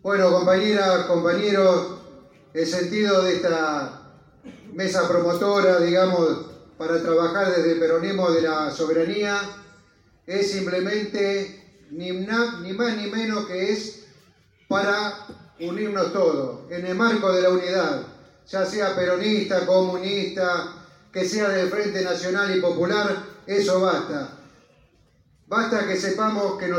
Bueno, compañeras, compañeros, el sentido de esta mesa promotora, digamos, para trabajar desde el peronismo de la soberanía, es simplemente ni más ni menos que es para unirnos todos, en el marco de la unidad, ya sea peronista, comunista, que sea del Frente Nacional y Popular, eso basta. Basta que sepamos que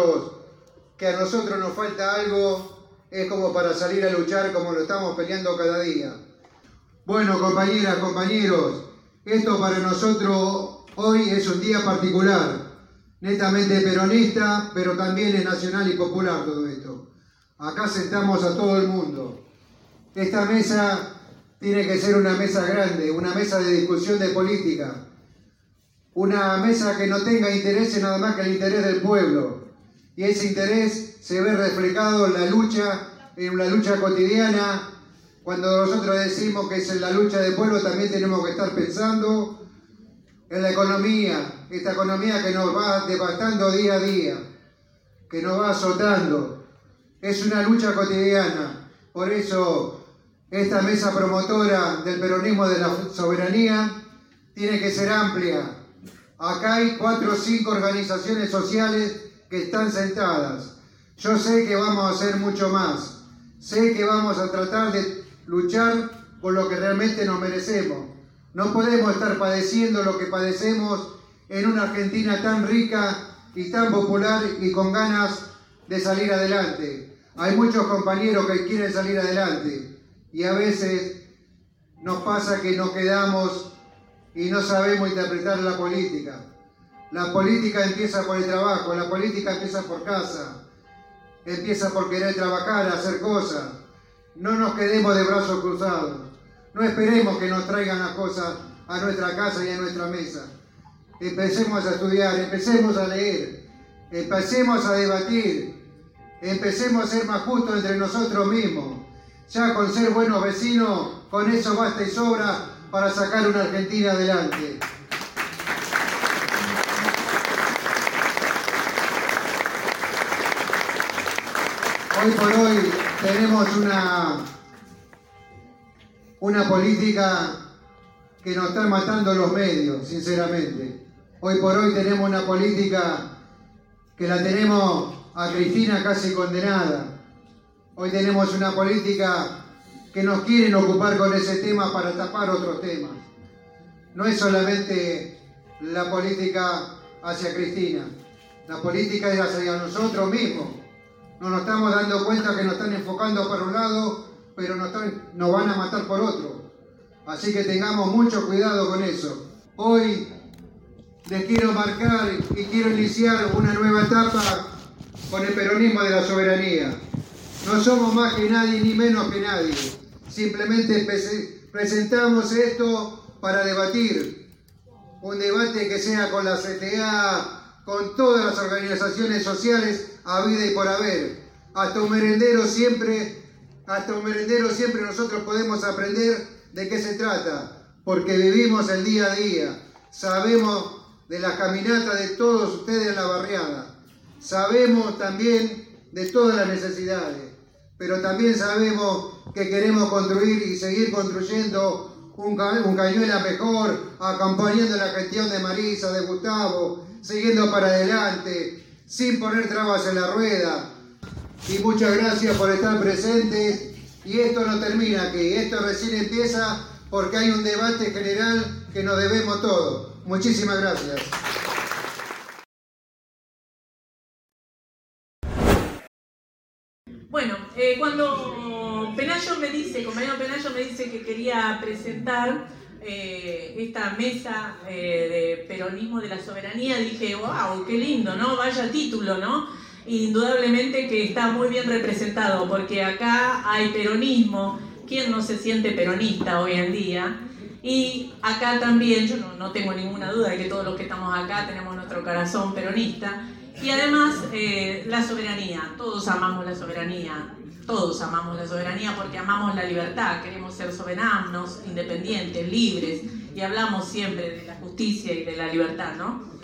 a nosotros nos falta algo, es como para salir a luchar como lo estamos peleando cada día. Bueno, compañeras, compañeros, esto para nosotros hoy es un día particular, netamente peronista, pero también es nacional y popular todo esto. Acá sentamos a todo el mundo. Esta mesa tiene que ser una mesa grande, una mesa de discusión de política, una mesa que no tenga interés nada más que el interés del pueblo. Y ese interés se ve reflejado en la lucha cotidiana. Cuando nosotros decimos que es en la lucha del pueblo, también tenemos que estar pensando en la economía, esta economía que nos va devastando día a día, que nos va azotando. Es una lucha cotidiana. Por eso, esta mesa promotora del peronismo de la soberanía tiene que ser amplia. Acá hay 4 o 5 organizaciones sociales que están sentadas. Yo sé que vamos a hacer mucho más. Sé que vamos a tratar de luchar por lo que realmente nos merecemos. No podemos estar padeciendo lo que padecemos en una Argentina tan rica y tan popular y con ganas de salir adelante. Hay muchos compañeros que quieren salir adelante y a veces nos pasa que nos quedamos y no sabemos interpretar la política. La política empieza por el trabajo, la política empieza por casa, empieza por querer trabajar, hacer cosas. No nos quedemos de brazos cruzados. No esperemos que nos traigan las cosas a nuestra casa y a nuestra mesa. Empecemos a estudiar, empecemos a leer, empecemos a debatir, empecemos a ser más justos entre nosotros mismos. Ya con ser buenos vecinos, con eso basta y sobra para sacar una Argentina adelante. Hoy por hoy tenemos una política que nos está matando los medios, sinceramente. Hoy por hoy tenemos una política que la tenemos a Cristina casi condenada. Hoy tenemos una política que nos quieren ocupar con ese tema para tapar otros temas. No es solamente la política hacia Cristina, la política es hacia nosotros mismos. Nos estamos dando cuenta que nos están enfocando por un lado, pero nos van a matar por otro. Así que tengamos mucho cuidado con eso. Hoy les quiero marcar y quiero iniciar una nueva etapa con el peronismo de la soberanía. No somos más que nadie ni menos que nadie. Simplemente presentamos esto para debatir. Un debate que sea con la CTA, con todas las organizaciones sociales a vida y por haber. Hasta un merendero siempre nosotros podemos aprender de qué se trata, porque vivimos el día a día. Sabemos de las caminatas de todos ustedes en la barriada. Sabemos también de todas las necesidades, pero también sabemos que queremos construir y seguir construyendo un Cañuelas mejor, acompañando la gestión de Marisa, de Gustavo, siguiendo para adelante, sin poner trabas en la rueda. Y muchas gracias por estar presentes. Y esto no termina aquí, esto recién empieza porque hay un debate general que nos debemos todos. Muchísimas gracias. Bueno, cuando compañero Penayo me dice que quería presentar esta mesa de peronismo de la soberanía, dije, wow, qué lindo, ¿no? Vaya título, ¿no? Indudablemente que está muy bien representado, porque acá hay peronismo. ¿Quién no se siente peronista hoy en día? Y acá también, yo no tengo ninguna duda de que todos los que estamos acá tenemos nuestro corazón peronista. Y además, la soberanía. Todos amamos la soberanía porque amamos la libertad. Queremos ser soberanos, independientes, libres, y hablamos siempre de la justicia y de la libertad, ¿no?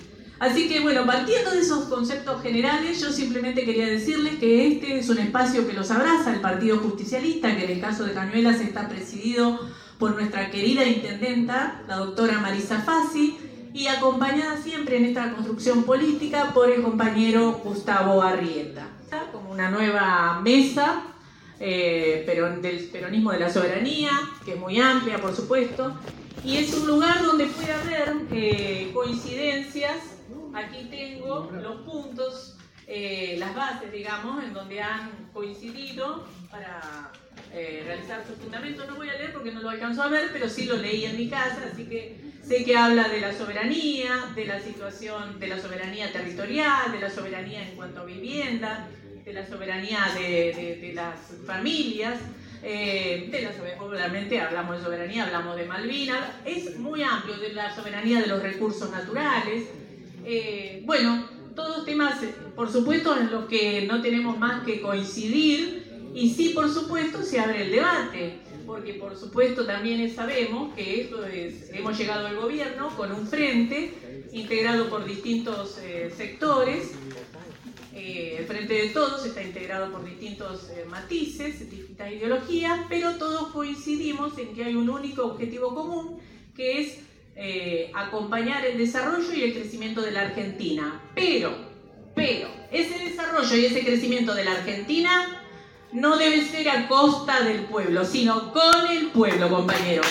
Así que bueno, partiendo de esos conceptos generales, yo simplemente quería decirles que este es un espacio que los abraza el Partido Justicialista, que en el caso de Cañuelas está presidido por nuestra querida intendenta, la doctora Marisa Fassi, y acompañada siempre en esta construcción política por el compañero Gustavo Arrieta. Como una nueva mesa del peronismo de la soberanía, que es muy amplia, por supuesto, y es un lugar donde puede haber coincidencias. Aquí tengo los puntos, las bases, digamos, en donde han coincidido para realizar su fundamento. No voy a leer porque no lo alcanzo a ver, pero sí lo leí en mi casa, así que sé que habla de la soberanía, de la situación de la soberanía territorial, de la soberanía en cuanto a vivienda, de la soberanía de las familias, obviamente hablamos de soberanía, hablamos de Malvinas, es muy amplio, de la soberanía de los recursos naturales. Bueno, todos temas, por supuesto, en los que no tenemos más que coincidir, y sí, por supuesto, se abre el debate, porque por supuesto también sabemos que hemos llegado al gobierno con un frente integrado por distintos sectores. El Frente de Todos está integrado por distintos matices, distintas ideologías, pero todos coincidimos en que hay un único objetivo común, que es acompañar el desarrollo y el crecimiento de la Argentina. Pero, ese desarrollo y ese crecimiento de la Argentina no debe ser a costa del pueblo, sino con el pueblo, compañeros.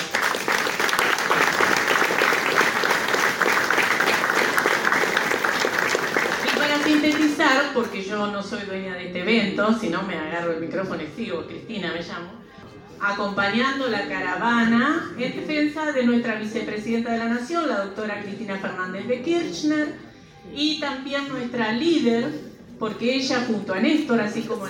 Y para sintetizar, porque yo no soy dueña de este evento, si no me agarro el micrófono y sigo, Cristina me llamo, acompañando la caravana en defensa de nuestra vicepresidenta de la Nación, la doctora Cristina Fernández de Kirchner, y también nuestra líder, porque ella junto a Néstor, así como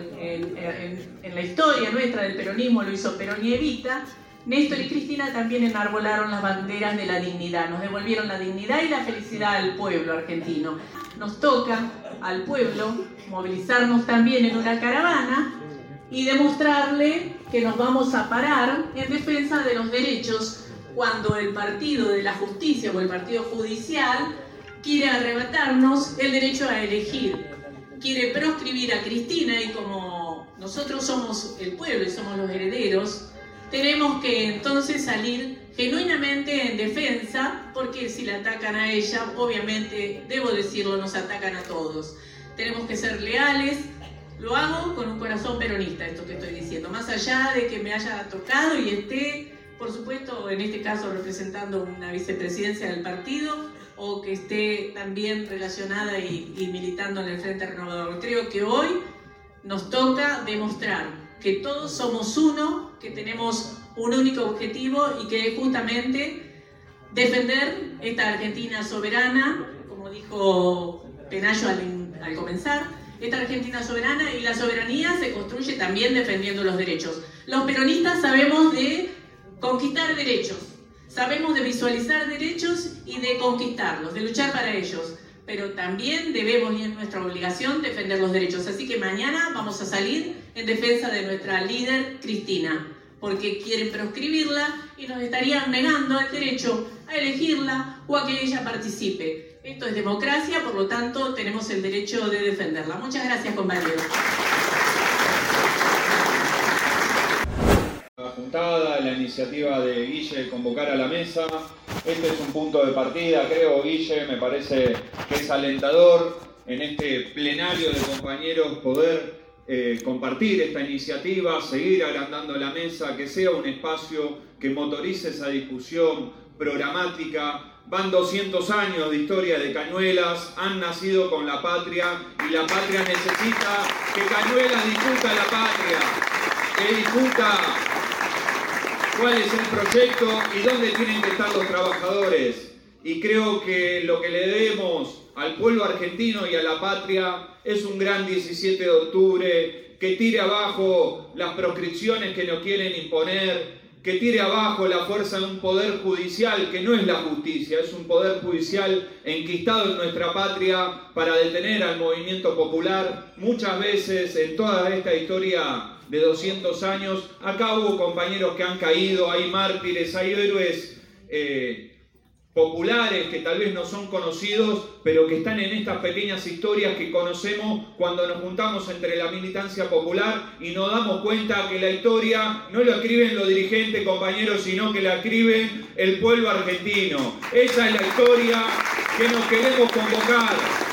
en la historia nuestra del peronismo lo hizo Perón y Evita, Néstor y Cristina también enarbolaron las banderas de la dignidad, nos devolvieron la dignidad y la felicidad al pueblo argentino. Nos toca al pueblo movilizarnos también en una caravana y demostrarle que nos vamos a parar en defensa de los derechos cuando el partido de la justicia o el partido judicial quiere arrebatarnos el derecho a elegir, quiere proscribir a Cristina, y como nosotros somos el pueblo y somos los herederos, tenemos que entonces salir genuinamente en defensa, porque si la atacan a ella, obviamente, debo decirlo, nos atacan a todos. Tenemos que ser leales. Lo hago con un corazón peronista, esto que estoy diciendo, más allá de que me haya tocado y esté, por supuesto, en este caso representando una vicepresidencia del partido, o que esté también relacionada y militando en el Frente Renovador. Creo que hoy nos toca demostrar que todos somos uno, que tenemos un único objetivo y que es justamente defender esta Argentina soberana, como dijo Penayo al comenzar, esta Argentina soberana, y la soberanía se construye también defendiendo los derechos. Los peronistas sabemos de conquistar derechos, sabemos de visualizar derechos y de conquistarlos, de luchar para ellos, pero también debemos, y es nuestra obligación, defender los derechos. Así que mañana vamos a salir en defensa de nuestra líder Cristina, porque quieren proscribirla y nos estarían negando el derecho a elegirla o a que ella participe. Esto es democracia, por lo tanto tenemos el derecho de defenderla. Muchas gracias, compañeros. Juntada, la iniciativa de Guille de convocar a la mesa. Este es un punto de partida, creo, Guille, me parece que es alentador en este plenario de compañeros poder compartir esta iniciativa, seguir agrandando la mesa, que sea un espacio que motorice esa discusión programática. Van 200 años de historia de Cañuelas, han nacido con la patria y la patria necesita que Cañuelas discuta la patria, que discuta cuál es el proyecto y dónde tienen que estar los trabajadores. Y creo que lo que le debemos al pueblo argentino y a la patria es un gran 17 de octubre que tire abajo las proscripciones que nos quieren imponer, que tire abajo la fuerza de un poder judicial que no es la justicia, es un poder judicial enquistado en nuestra patria para detener al movimiento popular. Muchas veces en toda esta historia de 200 años, acá hubo compañeros que han caído, hay mártires, hay héroes populares que tal vez no son conocidos, pero que están en estas pequeñas historias que conocemos cuando nos juntamos entre la militancia popular y nos damos cuenta que la historia no la escriben los dirigentes, compañeros, sino que la escriben el pueblo argentino. Esa es la historia que nos queremos convocar.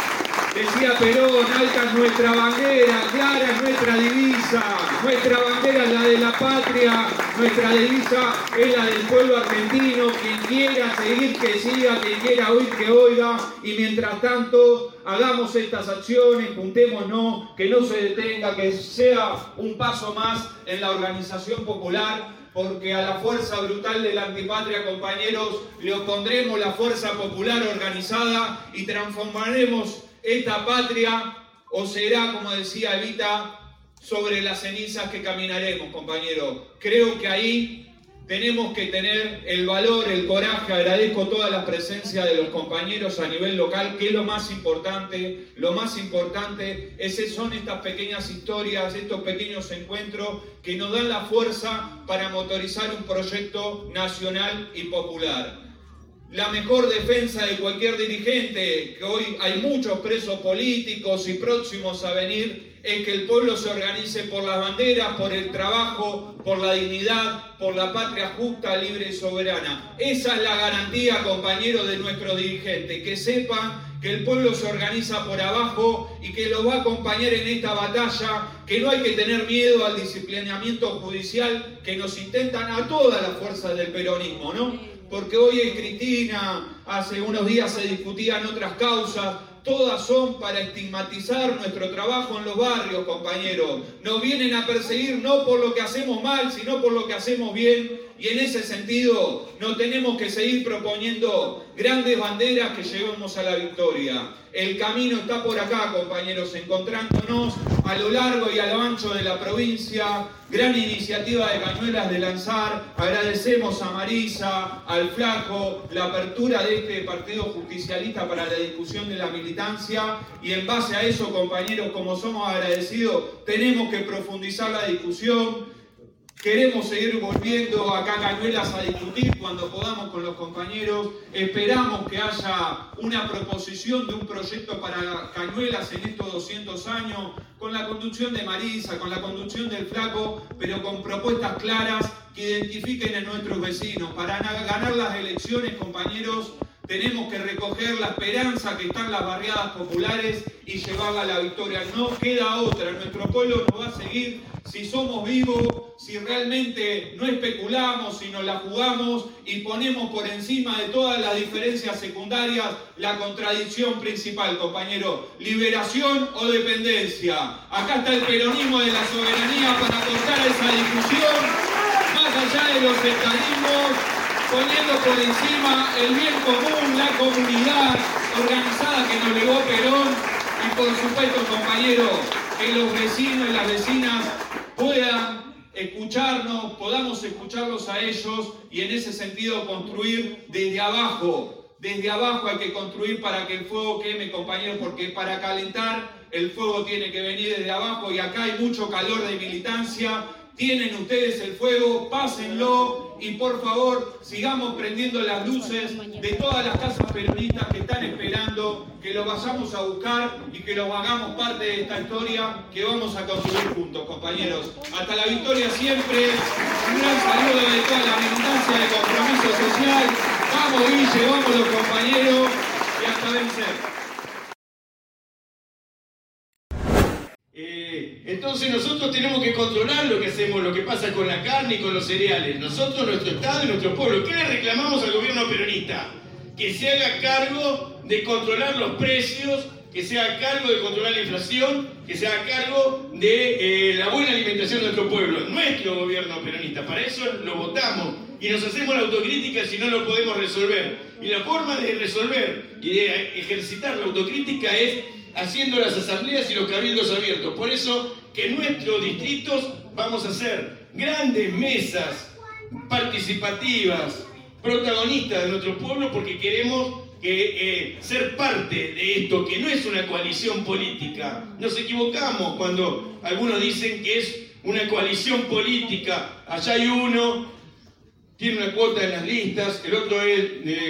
Decía Perón, alta es nuestra bandera, clara es nuestra divisa, nuestra bandera es la de la patria, nuestra divisa es la del pueblo argentino, quien quiera seguir que siga, quien quiera oír que oiga, y mientras tanto hagamos estas acciones, juntémonos, que no se detenga, que sea un paso más en la organización popular, porque a la fuerza brutal de la antipatria, compañeros, le opondremos la fuerza popular organizada y transformaremos esta patria, o será, como decía Evita, sobre las cenizas que caminaremos, compañeros. Creo que ahí tenemos que tener el valor, el coraje. Agradezco toda la presencia de los compañeros a nivel local, que es lo más importante. Lo más importante son estas pequeñas historias, estos pequeños encuentros que nos dan la fuerza para motorizar un proyecto nacional y popular. La mejor defensa de cualquier dirigente, que hoy hay muchos presos políticos y próximos a venir, es que el pueblo se organice por las banderas, por el trabajo, por la dignidad, por la patria justa, libre y soberana. Esa es la garantía, compañeros, de nuestros dirigentes, que sepan que el pueblo se organiza por abajo y que los va a acompañar en esta batalla, que no hay que tener miedo al disciplinamiento judicial que nos intentan a todas las fuerzas del peronismo, ¿no? Porque hoy es Cristina, hace unos días se discutían otras causas, todas son para estigmatizar nuestro trabajo en los barrios, compañeros. Nos vienen a perseguir no por lo que hacemos mal, sino por lo que hacemos bien, y en ese sentido nos tenemos que seguir proponiendo grandes banderas que llevemos a la victoria. El camino está por acá, compañeros, encontrándonos a lo largo y a lo ancho de la provincia. Gran iniciativa de Cañuelas de lanzar. Agradecemos a Marisa, al Flaco, la apertura de este partido justicialista para la discusión de la militancia. Y en base a eso, compañeros, como somos agradecidos, tenemos que profundizar la discusión. Queremos seguir volviendo acá a Cañuelas a discutir cuando podamos con los compañeros. Esperamos que haya una proposición de un proyecto para Cañuelas en estos 200 años, con la conducción de Marisa, con la conducción del Flaco, pero con propuestas claras que identifiquen a nuestros vecinos. Para ganar las elecciones, compañeros, tenemos que recoger la esperanza que está en las barriadas populares y llevarla a la victoria. No queda otra. Nuestro pueblo nos va a seguir si somos vivos, si realmente no especulamos, si nos la jugamos y ponemos por encima de todas las diferencias secundarias la contradicción principal, compañero. Liberación o dependencia. Acá está el peronismo de la soberanía para cortar esa discusión, más allá de los sectarismos, poniendo por encima el bien común, la comunidad organizada que nos legó Perón y, por supuesto, compañeros, que los vecinos y las vecinas puedan escucharnos, podamos escucharlos a ellos y en ese sentido construir desde abajo. Desde abajo hay que construir para que el fuego queme, compañeros, porque para calentar el fuego tiene que venir desde abajo y acá hay mucho calor de militancia. Tienen ustedes el fuego, pásenlo y por favor sigamos prendiendo las luces de todas las casas peronistas que están esperando que lo vayamos a buscar y que lo hagamos parte de esta historia que vamos a construir juntos, compañeros. Hasta la victoria siempre. Un gran saludo de toda la militancia de Compromiso Social. Vamos Guille, vamos los compañeros y hasta vencer. Entonces nosotros tenemos que controlar lo que hacemos, lo que pasa con la carne y con los cereales. Nosotros, nuestro Estado y nuestro pueblo. ¿Qué le reclamamos al gobierno peronista? Que se haga cargo de controlar los precios, que se haga cargo de controlar la inflación, que se haga cargo de la buena alimentación de nuestro pueblo. Nuestro gobierno peronista. Para eso lo votamos y nos hacemos la autocrítica si no lo podemos resolver. Y la forma de resolver y de ejercitar la autocrítica es haciendo las asambleas y los cabildos abiertos. Por eso que en nuestros distritos vamos a hacer grandes mesas participativas, protagonistas de nuestro pueblo, porque queremos ser parte de esto, que no es una coalición política. Nos equivocamos cuando algunos dicen que es una coalición política. Allá hay uno tiene una cuota en las listas, el otro es,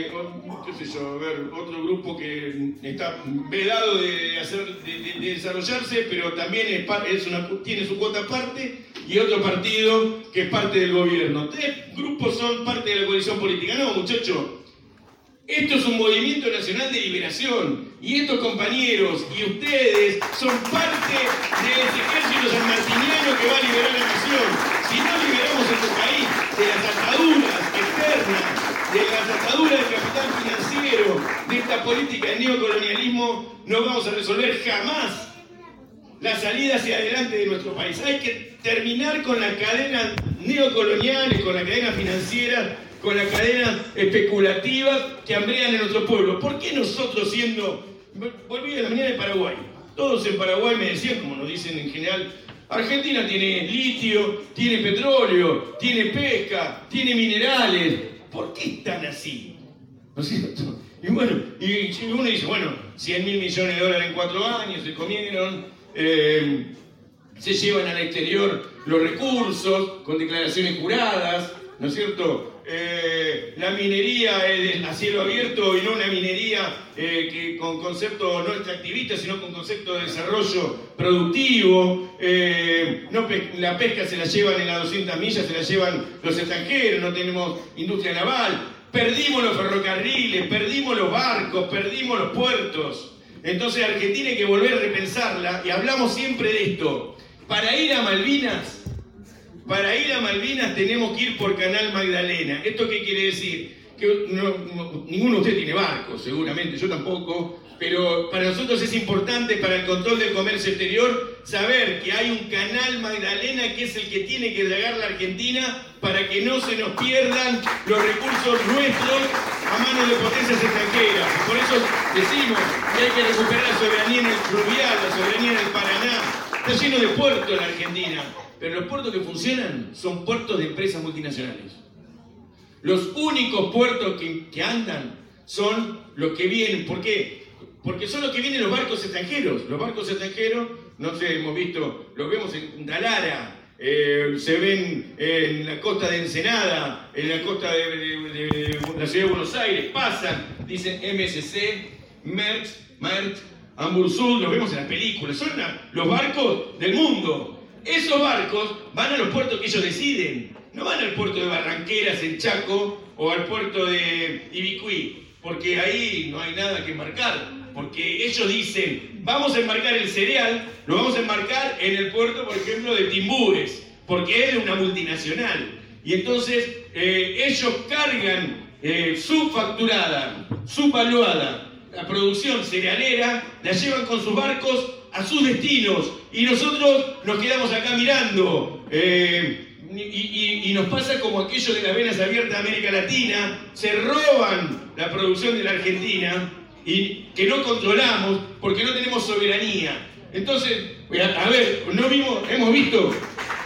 otro grupo que está vedado de desarrollarse, pero también tiene su cuota aparte, y otro partido que es parte del gobierno. 3 grupos son parte de la coalición política. No, muchachos, esto es un movimiento nacional de liberación, y estos compañeros y ustedes son parte de ese ejército sanmartiniano que va a liberar la nación. Si no liberamos este país de las ataduras externas, de las ataduras del capital financiero, de esta política de neocolonialismo, no vamos a resolver jamás la salida hacia adelante de nuestro país. Hay que terminar con las cadenas neocoloniales, con la cadena financiera, con las cadenas especulativas que hambrean en nuestro pueblo. ¿Por qué nosotros volví a la mañana de Paraguay? Todos en Paraguay me decían, como nos dicen en general, Argentina tiene litio, tiene petróleo, tiene pesca, tiene minerales. ¿Por qué están así? ¿No es cierto? Y bueno, y uno dice, bueno, 100.000 millones de dólares en 4 años se comieron, se llevan al exterior los recursos con declaraciones juradas, ¿no es cierto? La minería es a cielo abierto y no una minería que con concepto no extractivista, sino con concepto de desarrollo productivo. La pesca se la llevan en las 200 millas, se la llevan los extranjeros, no tenemos industria naval. Perdimos los ferrocarriles, perdimos los barcos, perdimos los puertos. Entonces Argentina hay que volver a repensarla, y hablamos siempre de esto. Para ir a Malvinas tenemos que ir por Canal Magdalena. ¿Esto qué quiere decir? Que ninguno de ustedes tiene barco, seguramente, yo tampoco, pero para nosotros es importante, para el control del comercio exterior, saber que hay un Canal Magdalena que es el que tiene que dragar la Argentina para que no se nos pierdan los recursos nuestros a manos de potencias extranjeras. Por eso decimos que hay que recuperar la soberanía en el fluvial, la soberanía en el Paraná. Está lleno de puertos en la Argentina, pero los puertos que funcionan son puertos de empresas multinacionales. Los únicos puertos que andan son los que vienen. ¿Por qué? Porque son los que vienen los barcos extranjeros. Los barcos extranjeros, no sé, hemos visto, los vemos en Punta Lara, se ven en la costa de Ensenada, en la costa de la ciudad de Buenos Aires, pasan, dicen MSC, Maersk, Ambursud, los vemos en las películas, son los barcos del mundo. Esos barcos van a los puertos que ellos deciden, no van al puerto de Barranqueras en Chaco o al puerto de Ibicuí, porque ahí no hay nada que embarcar, porque ellos dicen, vamos a embarcar el cereal, lo vamos a embarcar en el puerto, por ejemplo, de Timbúes, porque es de una multinacional. Y entonces ellos cargan subfacturada, subvaluada, la producción cerealera, la llevan con sus barcos a sus destinos, y nosotros nos quedamos acá mirando. Y nos pasa como aquello de las venas abiertas de América Latina, se roban la producción de la Argentina y que no controlamos porque no tenemos soberanía. Entonces, a ver, hemos visto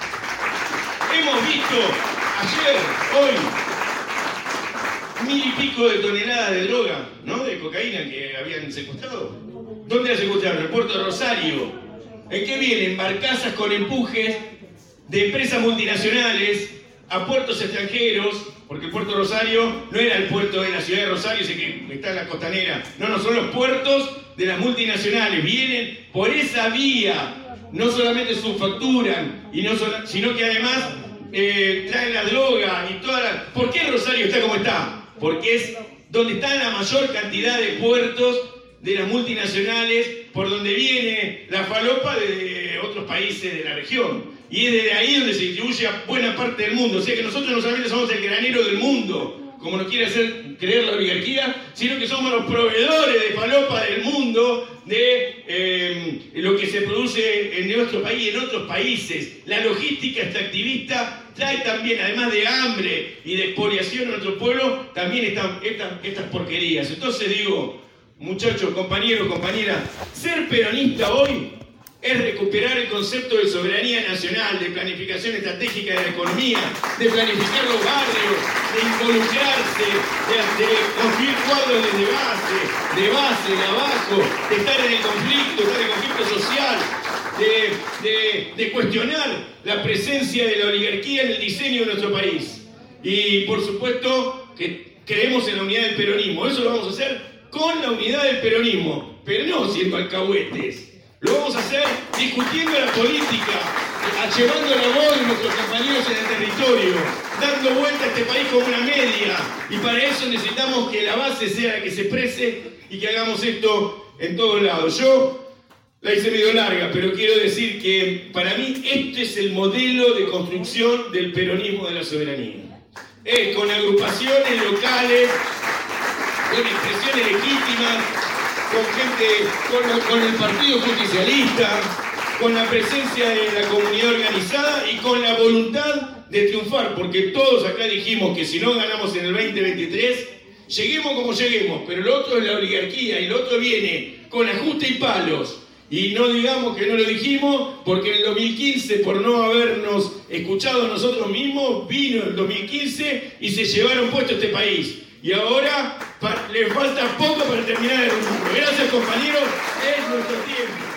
ayer, hoy, 1000 y pico de toneladas de droga, ¿no? De cocaína que habían secuestrado. ¿Dónde la secuestraron? En el puerto de Rosario. ¿En qué vienen? Barcazas con empujes de empresas multinacionales a puertos extranjeros, porque el puerto de Rosario no era el puerto de la ciudad de Rosario, ese que está en la costanera. No, son los puertos de las multinacionales. Vienen por esa vía, no solamente subfacturan, sino que además traen la droga y toda la... ¿Por qué Rosario está como está? Porque es donde está la mayor cantidad de puertos de las multinacionales, por donde viene la falopa de otros países de la región. Y es desde ahí donde se distribuye a buena parte del mundo. O sea que nosotros no solamente somos el granero del mundo, como nos quiere hacer creer la oligarquía, sino que somos los proveedores de falopa del mundo, de lo que se produce en nuestro país y en otros países. La logística extractivista trae también, además de hambre y de expoliación a nuestro pueblo, también estas porquerías. Entonces digo, muchachos, compañeros, compañeras, ser peronista hoy es recuperar el concepto de soberanía nacional, de planificación estratégica de la economía, de planificar los barrios, de involucrarse, de construir cuadros desde base, de abajo, de estar en el conflicto social, de cuestionar la presencia de la oligarquía en el diseño de nuestro país. y por supuesto que creemos en la unidad del peronismo. Eso lo vamos a hacer con la unidad del peronismo, pero no siendo alcahuetes. Lo vamos a hacer discutiendo la política, llevando la voz de nuestros compañeros en el territorio, dando vuelta a este país como una media. Y para eso necesitamos que la base sea la que se exprese y que hagamos esto en todos lados. Yo la hice medio larga, pero quiero decir que para mí este es el modelo de construcción del peronismo de la soberanía. Es con agrupaciones locales, con expresiones legítimas, con gente, con el Partido Justicialista, con la presencia de la comunidad organizada y con la voluntad de triunfar, porque todos acá dijimos que si no ganamos en el 2023, lleguemos como lleguemos, pero lo otro es la oligarquía y lo otro viene con ajuste y palos. Y no digamos que no lo dijimos, porque en el 2015, por no habernos escuchado nosotros mismos, vino el 2015 y se llevaron puesto este país. Y ahora le falta poco para terminar el rumbo. Gracias, compañeros, es nuestro tiempo.